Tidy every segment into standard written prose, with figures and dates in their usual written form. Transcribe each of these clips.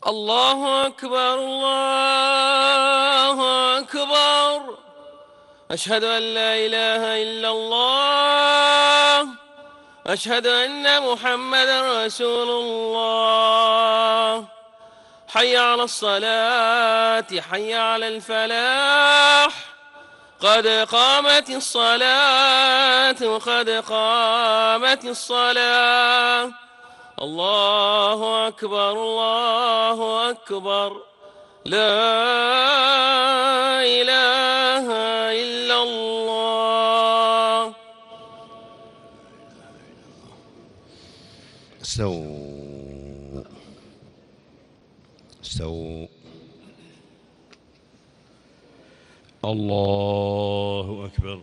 الله أكبر الله أكبر. أشهد أن لا إله إلا الله. أشهد أن محمدا رسول الله. حي على الصلاة حي على الفلاح. قد قامت الصلاة قد قامت الصلاة. الله أكبر الله أكبر. لا إله إلا الله. استووا استووا. الله أكبر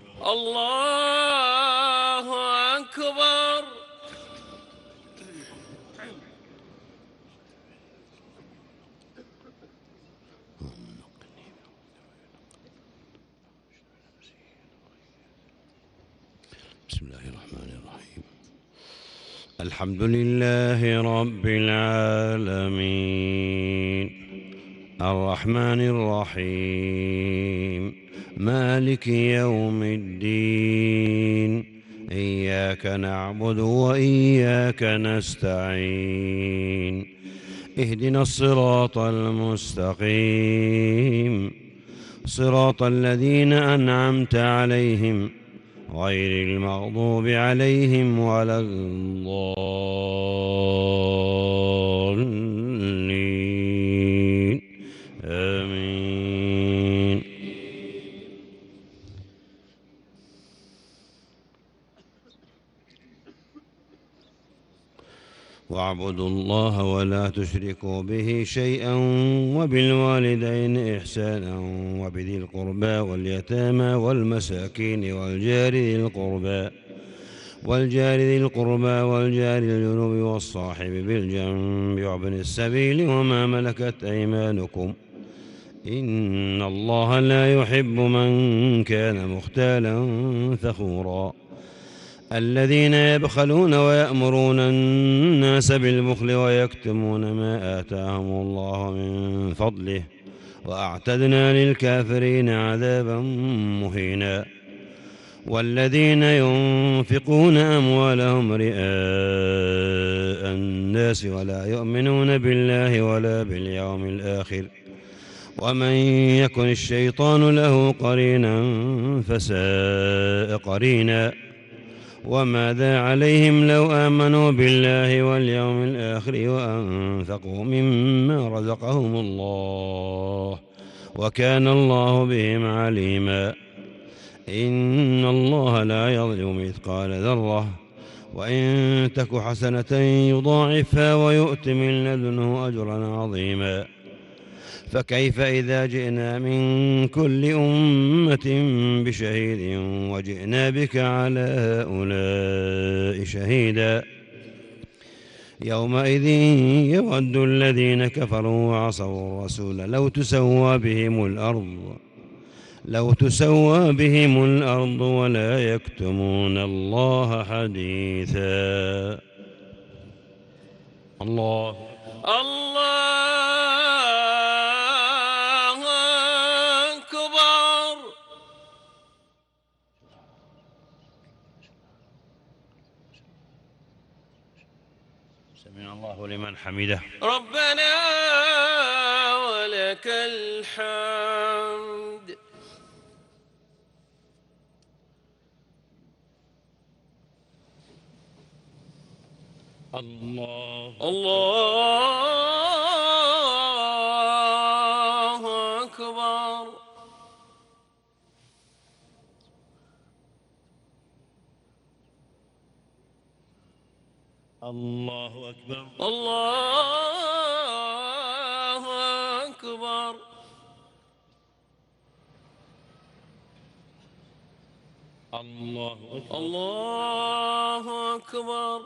الله أكبر. بسم الله الرحمن الرحيم. الحمد لله رب العالمين الرحمن الرحيم مالك يوم الدين. إياك نعبد وإياك نستعين. اهدنا الصراط المستقيم صراط الذين أنعمت عليهم غير المغضوب عليهم ولا الضالين. آمين. واعبدوا الله ولا تشركوا به شيئا وبالوالدين إحسانا وبذي القربى واليتامى والمساكين والجار ذي القربى والجار الجنوب والصاحب بالجنب وابن السبيل وما ملكت أيمانكم إن الله لا يحب من كان مختالا فخورا. الذين يبخلون ويأمرون الناس بالبخل ويكتمون ما آتاهم الله من فضله وأعتدنا للكافرين عذابا مهينا. والذين ينفقون أموالهم رئاء الناس ولا يؤمنون بالله ولا باليوم الآخر ومن يكن الشيطان له قرينا فساء قرينا. وماذا عليهم لو آمنوا بالله واليوم الآخر وأنفقوا مما رزقهم الله وكان الله بهم عليما. إن الله لا يظلم مثقال ذرة وإن تك حسنة يضاعفها ويؤت من لدنه أجرا عظيما. فكيف إذا جئنا من كل أمة بشهيد وجئنا بك على هؤلاء شهيدا. يومئذ يود الذين كفروا وعصوا الرسول لو تسوى بهم الأرض ولا يكتمون الله حديثا. الله أكبر. سمع الله لمن حمده. ربنا ولك الحمد. الله أكبر. الله أكبر. الله أكبر. الله أكبر. الله أكبر.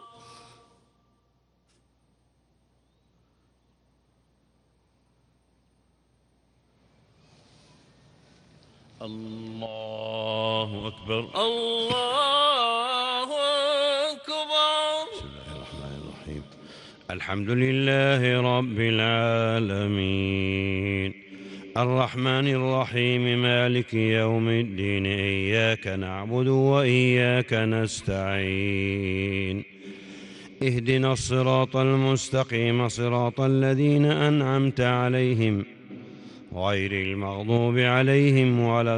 الله أكبر. الله أكبر. بسم الله الرحمن الرحيم. الحمد لله رب العالمين الرحمن الرحيم مالك يوم الدين إياك نعبد وإياك نستعين اهدنا الصراط المستقيم صراط الذين أنعمت عليهم غير المغضوب عليهم ولا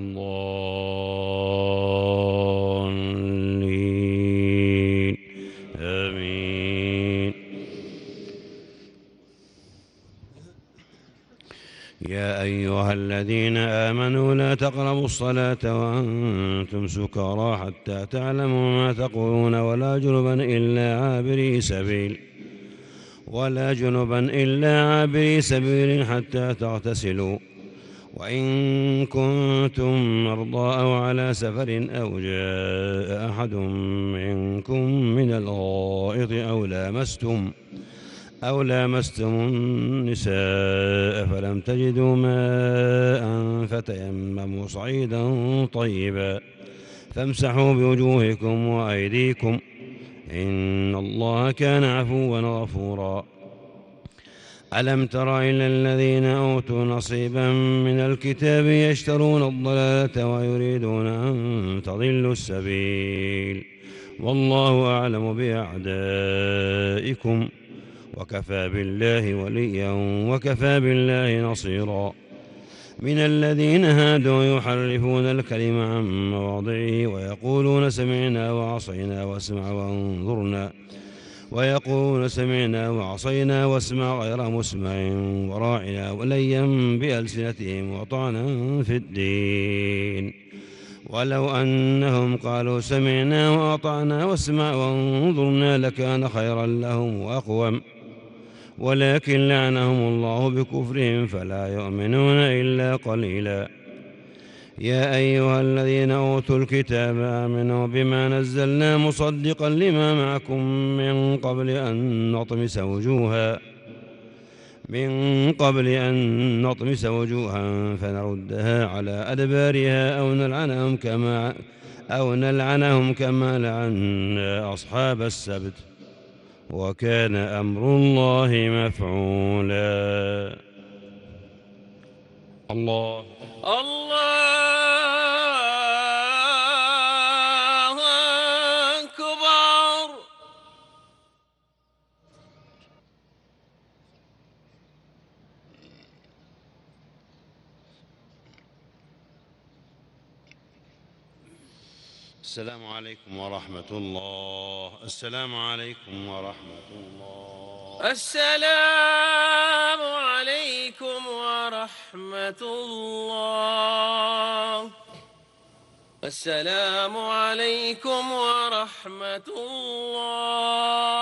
الضالين آمين. يا أيها الذين آمنوا لا تقربوا الصلاة وأنتم سكارى حتى تعلموا ما تقولون ولا جنبا إلا عابري سبيل حتى تغتسلوا وإن كنتم مرضى أو على سفر أو جاء أحد منكم من الغائط أو لامستم النساء فلم تجدوا ماء فتيمموا صعيدا طيبا فامسحوا بوجوهكم وأيديكم إن الله كان عفوا غفورا. ألم تر إلى الذين أوتوا نصيبا من الكتاب يشترون الضلالة ويريدون أن تضلوا السبيل والله أعلم بأعدائكم وكفى بالله وليا وكفى بالله نصيرا. من الذين هادوا يحرفون الكلم عن مواضعه ويقولون سمعنا وعصينا واسمع غير مسمع وراعنا وليا بألسنتهم وطعنا في الدين ولو أنهم قالوا سمعنا وأطعنا واسمع وانظرنا لكان خيرا لهم وأقوم ولكن لعنهم الله بكفرهم فلا يؤمنون إلا قليلا. يا أيها الذين أوتوا الكتاب آمنوا بما نزلنا مصدقا لما معكم من قبل أن نطمس وجوها فنردها على أدبارها أو نلعنهم كما لعنا أصحاب السبت وكان أمر الله مفعولا. الله أكبر. السلام عليكم ورحمة الله. السلام عليكم ورحمة الله. السلام عليكم ورحمة الله. السلام عليكم ورحمة الله.